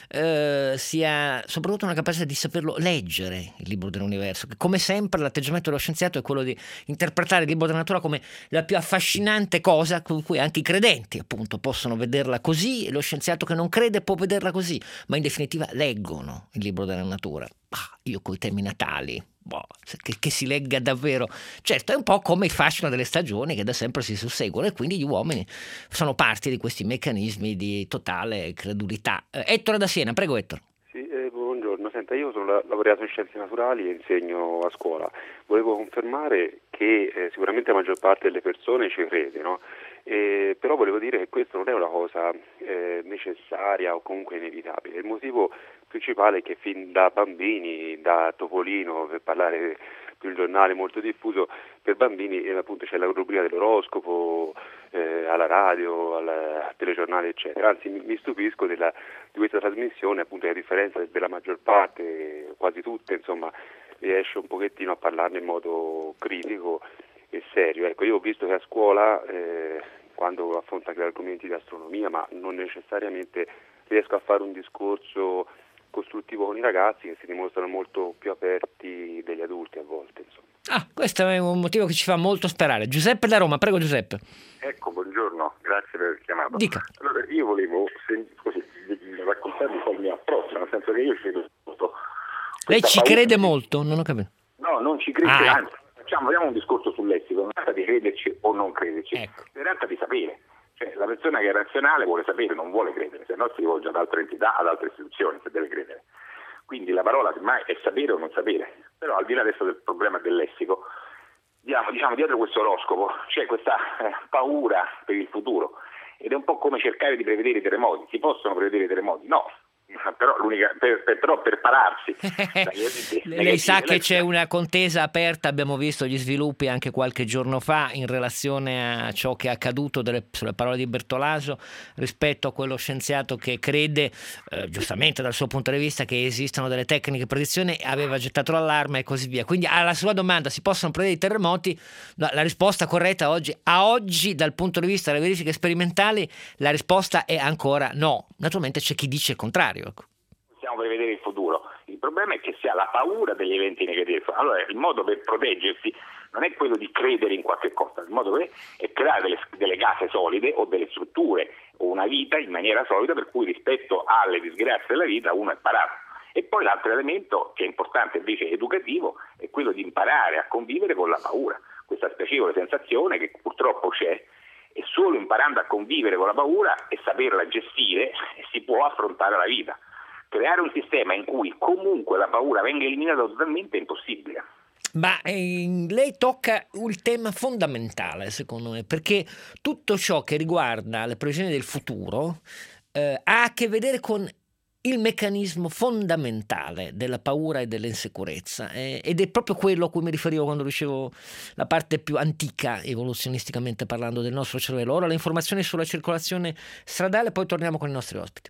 eh, sia soprattutto una capacità di saperlo leggere, il libro dell'universo, che come sempre l'atteggiamento dello scienziato è quello di interpretare il libro della natura come la più affascinante cosa con cui anche i credenti appunto possono vederla così, e lo scienziato che non crede può vederla così, ma in definitiva leggono il libro della natura. Ah, io coi temi natali, boh, che, che si legga davvero, certo è un po' come il fascino delle stagioni che da sempre si susseguono, e quindi gli uomini sono parte di questi meccanismi di totale credulità. eh, Ettore da Siena, prego Ettore. Sì, eh, buongiorno, senta, io sono la- laureato in scienze naturali e insegno a scuola. Volevo confermare che eh, sicuramente la maggior parte delle persone ci crede, no? Eh, però volevo dire che questo non è una cosa eh, necessaria o comunque inevitabile. Il motivo principale è che fin da bambini, da Topolino, per parlare di un giornale molto diffuso, per bambini eh, appunto c'è la rubrica dell'oroscopo eh, alla radio, al, al telegiornale eccetera. Anzi mi, mi stupisco della, di questa trasmissione, appunto, che a differenza della maggior parte, quasi tutte, insomma, riesce un pochettino a parlarne in modo critico e serio. Ecco, io ho visto che a scuola eh, quando affronto anche argomenti di astronomia, ma non necessariamente riesco a fare un discorso costruttivo con i ragazzi, che si dimostrano molto più aperti degli adulti a volte, insomma. Ah, questo è un motivo che ci fa molto sperare. Giuseppe da Roma, prego Giuseppe. Ecco, buongiorno, grazie per aver chiamato. Dica. Allora, io volevo sen- così, raccontarvi un po' il mio approccio, nel senso che io credo molto. Lei ci paura- crede molto? Non ho capito. No, non ci crede, Ah, anzi, facciamo, facciamo un discorso sul lessico, non tratta di crederci o non crederci, Ecco. si tratta di sapere. Cioè, la persona che è razionale vuole sapere, non vuole credere, se no si rivolge ad altre entità, ad altre istituzioni, se deve credere. Quindi la parola semmai è sapere o non sapere. Però al di là adesso del problema del lessico, diciamo, diciamo dietro questo oroscopo c'è questa eh, paura per il futuro, ed è un po' come cercare di prevedere i terremoti. Si possono prevedere i terremoti? No. Però, l'unica, per, per, però per pararsi dagli eventi Lei sa negativi, che c'è una contesa aperta, abbiamo visto gli sviluppi anche qualche giorno fa in relazione a ciò che è accaduto delle, sulle parole di Bertolaso rispetto a quello scienziato che crede, eh, giustamente dal suo punto di vista, che esistano delle tecniche di predizione, aveva gettato l'allarme e così via. Quindi alla sua domanda, si possono prevedere i terremoti? No, la risposta corretta oggi, a oggi dal punto di vista delle verifiche sperimentali, la risposta è ancora no. Naturalmente c'è chi dice il contrario. Possiamo prevedere il futuro. Il problema è che si ha la paura degli eventi negativi. Allora il modo per proteggersi non è quello di credere in qualche cosa, il modo per, è creare delle, delle case solide o delle strutture o una vita in maniera solida, per cui rispetto alle disgrazie della vita uno è parato. E poi l'altro elemento che è importante invece educativo è quello di imparare a convivere con la paura, questa spiacevole sensazione che purtroppo c'è, e solo imparando a convivere con la paura e saperla gestire si può affrontare la vita. Creare un sistema in cui comunque la paura venga eliminata totalmente è impossibile. Ma eh, lei tocca il tema fondamentale, secondo me, perché tutto ciò che riguarda le previsioni del futuro eh, ha a che vedere con il meccanismo fondamentale della paura e dell'insicurezza, eh, ed è proprio quello a cui mi riferivo quando dicevo la parte più antica, evoluzionisticamente parlando, del nostro cervello. Ora le informazioni sulla circolazione stradale, poi torniamo con i nostri ospiti.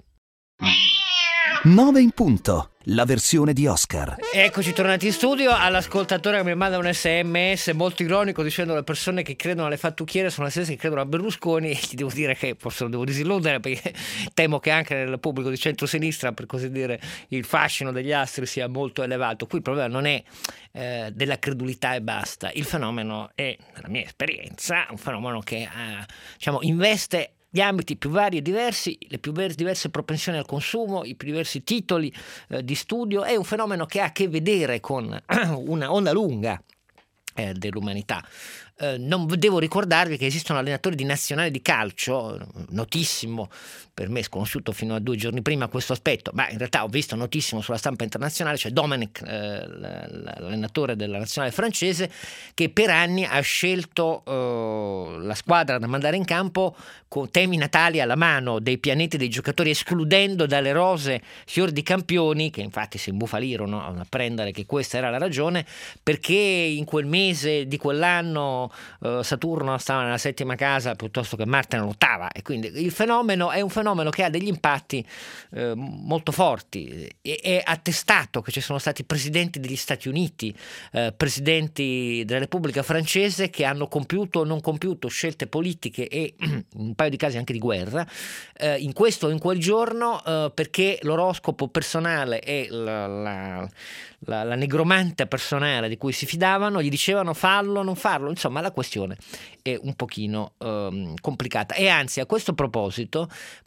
nove in punto, la versione di Oscar. Eccoci tornati in studio. All'ascoltatore che mi manda un sms molto ironico dicendo: le persone che credono alle fattucchiere sono le stesse che credono a Berlusconi. E gli devo dire che forse lo devo disilludere, perché temo che anche nel pubblico di centrosinistra, per così dire, il fascino degli astri sia molto elevato. Qui il problema non è eh, della credulità e basta. Il fenomeno è, nella mia esperienza, un fenomeno che eh, diciamo investe gli ambiti più vari e diversi, le più diverse propensioni al consumo, i più diversi titoli eh, di studio. È un fenomeno che ha a che vedere con una onda lunga eh, dell'umanità. Eh, non devo ricordarvi che esiste un allenatore di nazionale di calcio, notissimo, per me sconosciuto fino a due giorni prima questo aspetto, ma in realtà ho visto notissimo sulla stampa internazionale, cioè Domenech, eh, l'allenatore della nazionale francese, che per anni ha scelto eh, la squadra da mandare in campo con temi natali alla mano, dei pianeti dei giocatori, escludendo dalle rose fior di campioni, che infatti si imbufalirono a apprendere che questa era la ragione, perché in quel mese di quell'anno eh, Saturno stava nella settima casa piuttosto che Marte nell'ottava, e quindi il fenomeno è un fenomeno che ha degli impatti eh, molto forti. E, è attestato che ci sono stati presidenti degli Stati Uniti, eh, presidenti della Repubblica Francese che hanno compiuto o non compiuto scelte politiche e in un paio di casi anche di guerra eh, in questo o in quel giorno eh, perché l'oroscopo personale e la, la, la, la negromante personale di cui si fidavano gli dicevano fallo, non farlo. Insomma, la questione è un pochino ehm, complicata, e anzi, a questo proposito,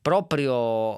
proprio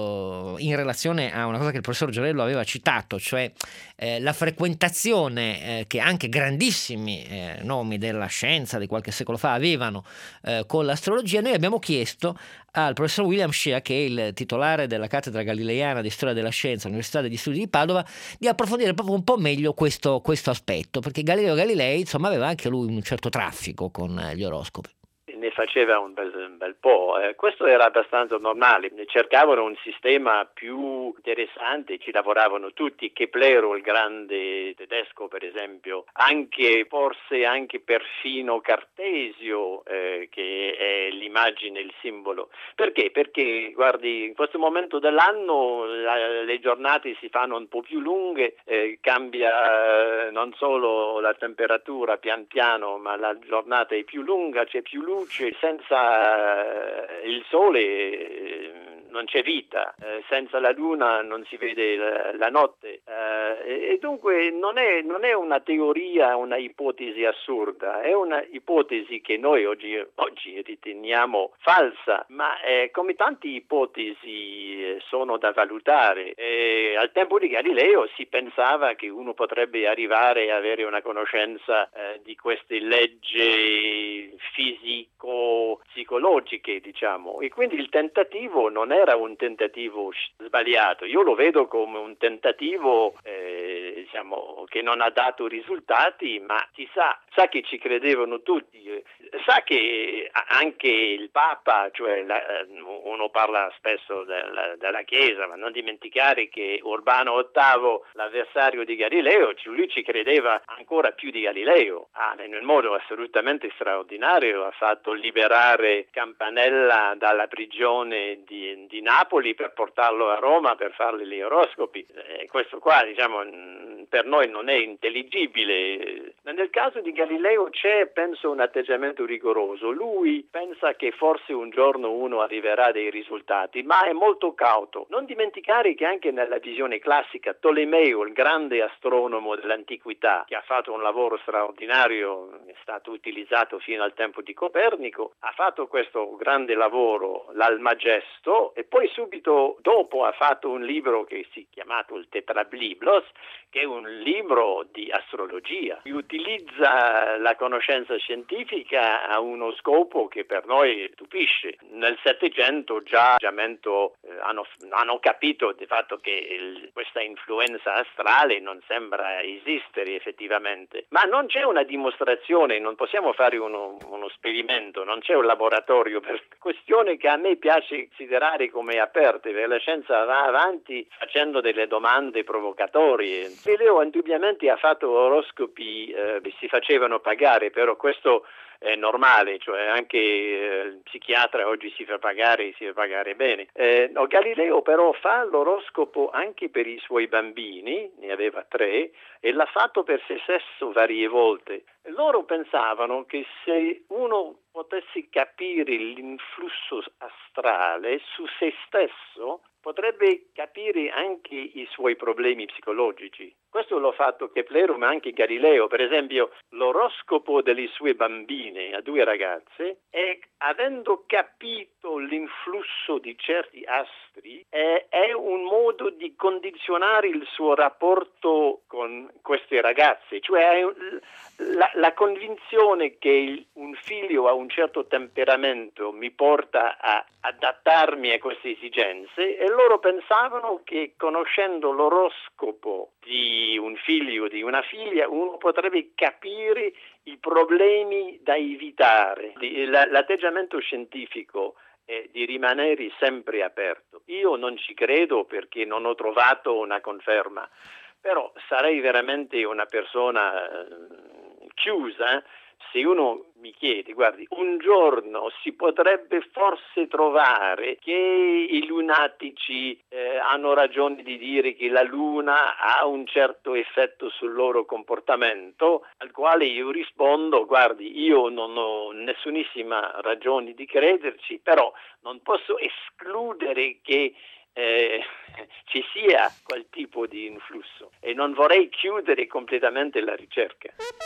eh, in relazione a una cosa che il professor Giorello aveva citato, cioè eh, la frequentazione eh, che anche grandissimi eh, nomi della scienza di qualche secolo fa avevano eh, con l'astrologia, noi abbiamo chiesto al professor William Shea, che è il titolare della cattedra galileiana di storia della scienza all'Università degli Studi di Padova, di approfondire proprio un po' meglio questo, questo aspetto, perché Galileo Galilei, insomma, aveva anche lui un certo traffico con gli oroscopi. Ne faceva un bel, un bel po', eh, questo era abbastanza normale, cercavano un sistema più interessante, ci lavoravano tutti, Keplero, il grande tedesco per esempio, anche forse anche perfino Cartesio, eh, che è l'immagine, il simbolo. Perché? Perché guardi, in questo momento dell'anno la, le giornate si fanno un po' più lunghe, eh, cambia eh, non solo la temperatura pian piano, ma la giornata è più lunga, c'è più luce. Senza il sole non c'è vita, senza la luna non si vede la, la notte, e dunque non è, non è una teoria, una ipotesi assurda, è una ipotesi che noi oggi, oggi riteniamo falsa, ma eh, come tante ipotesi sono da valutare. E al tempo di Galileo si pensava che uno potrebbe arrivare a avere una conoscenza eh, di queste leggi fisico-psicologiche, diciamo, e quindi il tentativo non era un tentativo sbagliato, io lo vedo come un tentativo eh, diciamo, che non ha dato risultati, ma si sa, sa che ci credevano tutti, sa che anche il Papa, cioè la, uno parla spesso della, della Chiesa, ma non dimenticare che Urbano ottavo, l'avversario di Galileo, lui ci credeva ancora più di Galileo, ah, in un modo assolutamente straordinario, ha fatto liberare Campanella dalla prigione di, di Napoli per portarlo a Roma per fargli gli oroscopi. Eh, questo qua, diciamo, per noi non è intelligibile. Nel caso di Galileo c'è, penso, un atteggiamento rigoroso. Lui pensa che forse un giorno uno arriverà a dei risultati, ma è molto cauto. Non dimenticare che anche nella visione classica Tolomeo, il grande astronomo dell'antichità, che ha fatto un lavoro straordinario, è stato utilizzato fino al tempo di Copernico, ha fatto questo grande lavoro, l'Almagesto, e poi subito dopo ha fatto un libro che si è chiamato il Tetrabliblos, che è un libro di astrologia. Utilizza la conoscenza scientifica a uno scopo che per noi stupisce. Nel Settecento già eh, hanno, hanno capito di fatto che il, questa influenza astrale non sembra esistere effettivamente, ma non c'è una dimostrazione, non possiamo fare uno, uno esperimento, non c'è un laboratorio, per questione che a me piace considerare come aperte, perché la scienza va avanti facendo delle domande provocatorie. Galileo indubbiamente ha fatto oroscopi eh, che si facevano pagare, però questo è normale, cioè anche eh, il psichiatra oggi si fa pagare, si fa pagare bene. Eh, no, Galileo però fa l'oroscopo anche per i suoi bambini, ne aveva tre, e l'ha fatto per se stesso varie volte. Loro pensavano che se uno potesse capire l'influsso astrale su se stesso, potrebbe capire anche i suoi problemi psicologici. Questo l'ha fatto Keplero, ma anche Galileo. Per esempio, l'oroscopo delle sue bambine, a due ragazze, e avendo capito l'influsso di certi astri, è, è un modo di condizionare il suo rapporto con queste ragazze. Cioè la, la convinzione che il, un figlio ha un certo temperamento mi porta a adattarmi a queste esigenze, e loro pensavano che conoscendo l'oroscopo di un figlio o di una figlia uno potrebbe capire i problemi da evitare. La, l'atteggiamento scientifico è di rimanere sempre aperto. Io non ci credo perché non ho trovato una conferma, però sarei veramente una persona eh, chiusa se uno mi chiede, guardi, un giorno si potrebbe forse trovare che i lunatici eh, hanno ragione di dire che la luna ha un certo effetto sul loro comportamento, al quale io rispondo, guardi, io non ho nessunissima ragione di crederci, però non posso escludere che Eh, ci sia quel tipo di influsso, e non vorrei chiudere completamente la ricerca.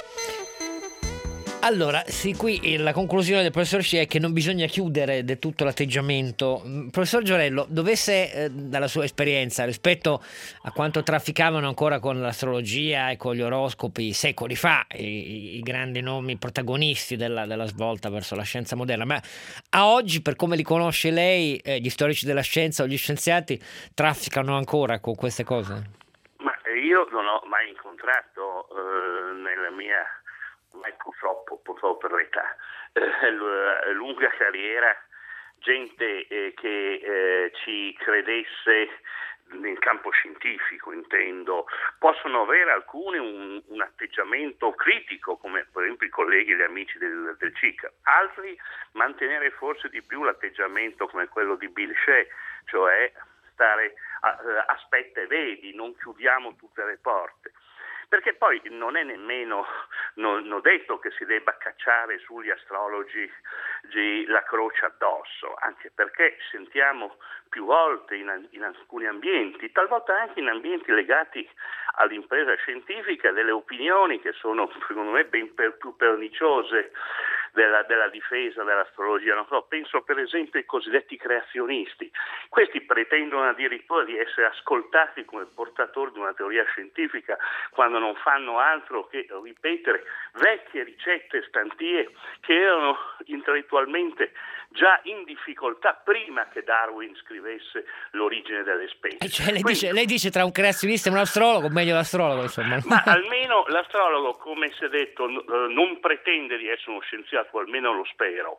Allora, sì, qui la conclusione del professor Sci è che non bisogna chiudere del tutto l'atteggiamento. Professor Giorello, dovesse, eh, dalla sua esperienza, rispetto a quanto trafficavano ancora con l'astrologia e con gli oroscopi secoli fa, i, i grandi nomi protagonisti della, della svolta verso la scienza moderna, ma a oggi, per come li conosce lei, eh, gli storici della scienza o gli scienziati trafficano ancora con queste cose? Ma io non ho mai incontrato eh, nella mia... ma purtroppo, purtroppo per l'età, eh, lunga carriera, gente eh, che eh, ci credesse nel campo scientifico, intendo. Possono avere alcuni un, un atteggiamento critico, come per esempio i colleghi e gli amici del, del C I C A, altri mantenere forse di più l'atteggiamento come quello di Bill Shea, cioè stare a, aspetta e vedi, non chiudiamo tutte le porte. Perché poi non è nemmeno non, non detto che si debba cacciare sugli astrologi la croce addosso, anche perché sentiamo più volte in, in alcuni ambienti, talvolta anche in ambienti legati all'impresa scientifica, delle opinioni che sono secondo me ben per, più perniciose della, della difesa dell'astrologia. Non so, penso per esempio ai cosiddetti creazionisti. Questi pretendono addirittura di essere ascoltati come portatori di una teoria scientifica quando non fanno altro che ripetere vecchie ricette stantie che erano intellettualmente già in difficoltà prima che Darwin scrivesse L'origine delle specie. Eh cioè, lei, Quindi, dice, lei dice tra un creazionista e un astrologo, meglio l'astrologo, insomma. Ma almeno l'astrologo, come si è detto, non pretende di essere uno scienziato, almeno lo spero.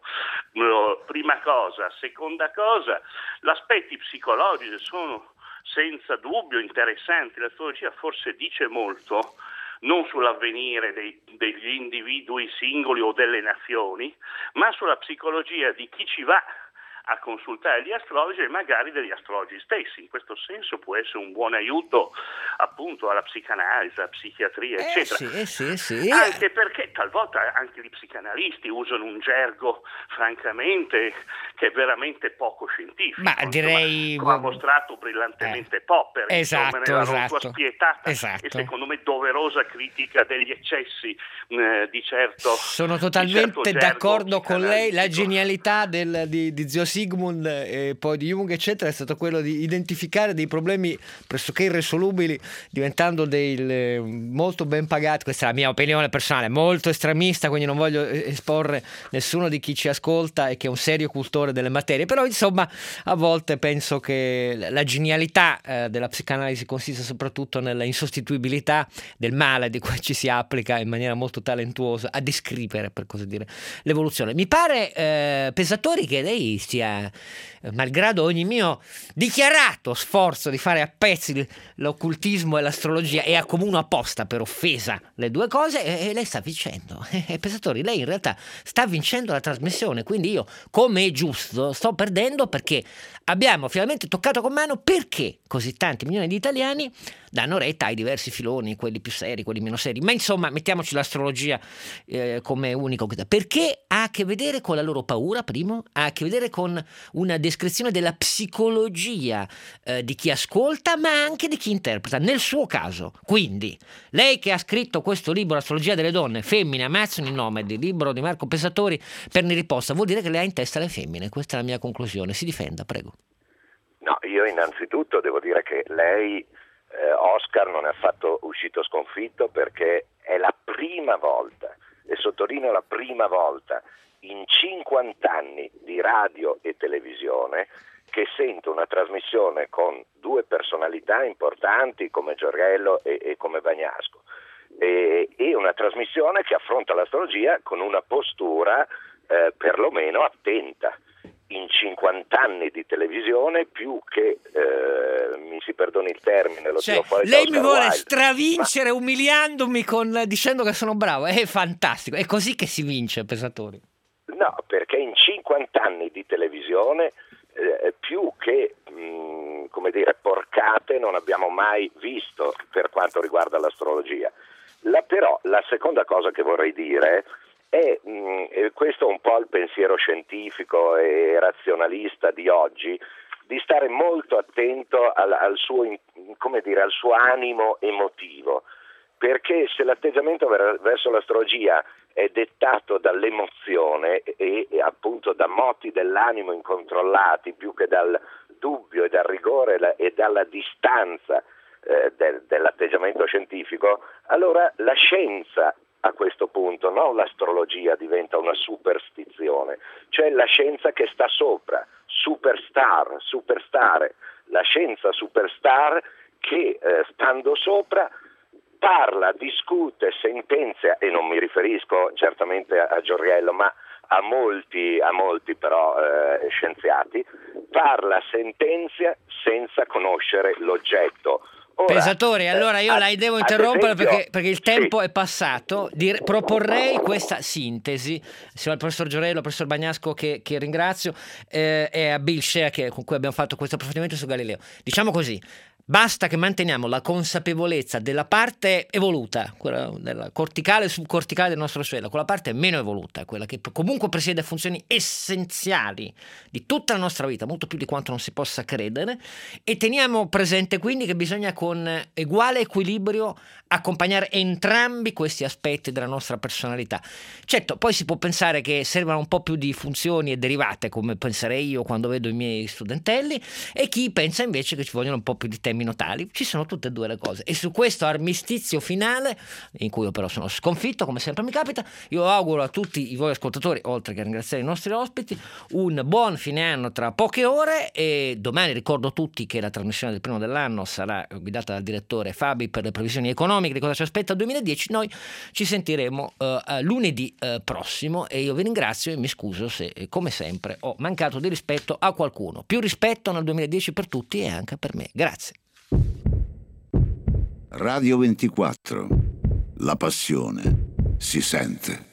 Prima cosa. Seconda cosa, gli aspetti psicologici sono senza dubbio interessanti. L'astrologia forse dice molto, non sull'avvenire dei, degli individui singoli o delle nazioni, ma sulla psicologia di chi ci va a consultare gli astrologi e magari degli astrologi stessi. In questo senso può essere un buon aiuto appunto alla psicanalisi, alla psichiatria, eh eccetera. Sì, sì, sì. Anche perché talvolta anche gli psicanalisti usano un gergo, francamente, che è veramente poco scientifico. Ma direi... Insomma, come ha mostrato brillantemente eh. Popper, esatto, insomma, nella esatto. sua spietata esatto. e secondo me doverosa critica degli eccessi eh, di certo. Sono totalmente certo d'accordo con lei. La genialità del, di, di Zio Sigmund e poi di Jung eccetera è stato quello di identificare dei problemi pressoché irresolubili, diventando dei molto ben pagati. Questa è la mia opinione personale, molto estremista, quindi non voglio esporre nessuno di chi ci ascolta e che è un serio cultore delle materie, però insomma a volte penso che la genialità eh, della psicanalisi consiste soprattutto nella insostituibilità del male di cui ci si applica in maniera molto talentuosa a descrivere, per così dire, l'evoluzione. Mi pare eh, Pesatori che lei stia, malgrado ogni mio dichiarato sforzo di fare a pezzi l'occultismo e l'astrologia, e accomuno apposta per offesa le due cose, e lei sta vincendo. E Pesatori, lei in realtà sta vincendo la trasmissione, quindi io, come è giusto, sto perdendo, perché abbiamo finalmente toccato con mano perché così tanti milioni di italiani danno retta ai diversi filoni, quelli più seri, quelli meno seri, ma insomma mettiamoci l'astrologia eh, come unico, perché ha a che vedere con la loro paura, primo, ha a che vedere con una descrizione della psicologia eh, di chi ascolta, ma anche di chi interpreta, nel suo caso. Quindi lei che ha scritto questo libro, L'astrologia delle donne, femmine ammazzano il nome, del libro di Marco Pesatori per ne riposta, vuol dire che lei ha in testa le femmine. Questa è la mia conclusione. Si difenda, prego. No, io innanzitutto devo dire che lei eh, Oscar non è affatto uscito sconfitto, perché è la prima volta, e sottolineo la prima volta, in cinquanta anni di radio e televisione che sento una trasmissione con due personalità importanti come Giorgello e, e come Bagnasco, e, e una trasmissione che affronta l'astrologia con una postura eh, perlomeno attenta. In cinquanta anni di televisione, più che eh, mi si perdoni il termine, lo cioè, tiro fuori lei da mi Oscar vuole Wilde, stravincere ma... umiliandomi con, dicendo che sono bravo, è fantastico, è così che si vince, pensatori. No, perché in cinquanta anni di televisione eh, più che mh, come dire porcate non abbiamo mai visto per quanto riguarda l'astrologia. La, però la seconda cosa che vorrei dire è, mh, questo è un po' il pensiero scientifico e razionalista di oggi, di stare molto attento al, al suo, come dire, al suo animo emotivo, perché se l'atteggiamento ver- verso l'astrologia è dettato dall'emozione e, e appunto da moti dell'animo incontrollati, più che dal dubbio e dal rigore la, e dalla distanza eh, del, dell'atteggiamento scientifico, allora la scienza a questo punto, non l'astrologia, diventa una superstizione, cioè la scienza che sta sopra, superstar, superstare, la scienza superstar che eh, stando sopra parla, discute, sentenzia, e non mi riferisco certamente a Giorgello, ma a molti, a molti però eh, scienziati, parla, sentenzia senza conoscere l'oggetto. Ora, Pensatori, allora io eh, la devo ad interrompere esempio, perché, perché il tempo sì. è passato. Dir- proporrei questa sintesi, sia al professor Giorgello, al professor Bagnasco che, che ringrazio, eh, e a Bill Shea, che, con cui abbiamo fatto questo approfondimento su Galileo. Diciamo così: basta che manteniamo la consapevolezza della parte evoluta, quella della corticale e subcorticale del nostro cervello, quella parte meno evoluta, quella che comunque presiede funzioni essenziali di tutta la nostra vita, molto più di quanto non si possa credere, e teniamo presente quindi che bisogna con uguale equilibrio accompagnare entrambi questi aspetti della nostra personalità. Certo, poi si può pensare che servano un po' più di funzioni e derivate, come penserei io quando vedo i miei studentelli, e chi pensa invece che ci vogliono un po' più di temi notali. Ci sono tutte e due le cose, e su questo armistizio finale, in cui io però sono sconfitto come sempre mi capita, io auguro a tutti i voi ascoltatori, oltre che a ringraziare i nostri ospiti, un buon fine anno tra poche ore, e domani ricordo a tutti che la trasmissione del primo dell'anno sarà guidata dal direttore Fabi per le previsioni economiche di cosa ci aspetta il duemiladieci. Noi ci sentiremo uh, lunedì uh, prossimo, e io vi ringrazio e mi scuso se come sempre ho mancato di rispetto a qualcuno. Più rispetto nel duemiladieci per tutti e anche per me. Grazie. Radio ventiquattro, la passione si sente.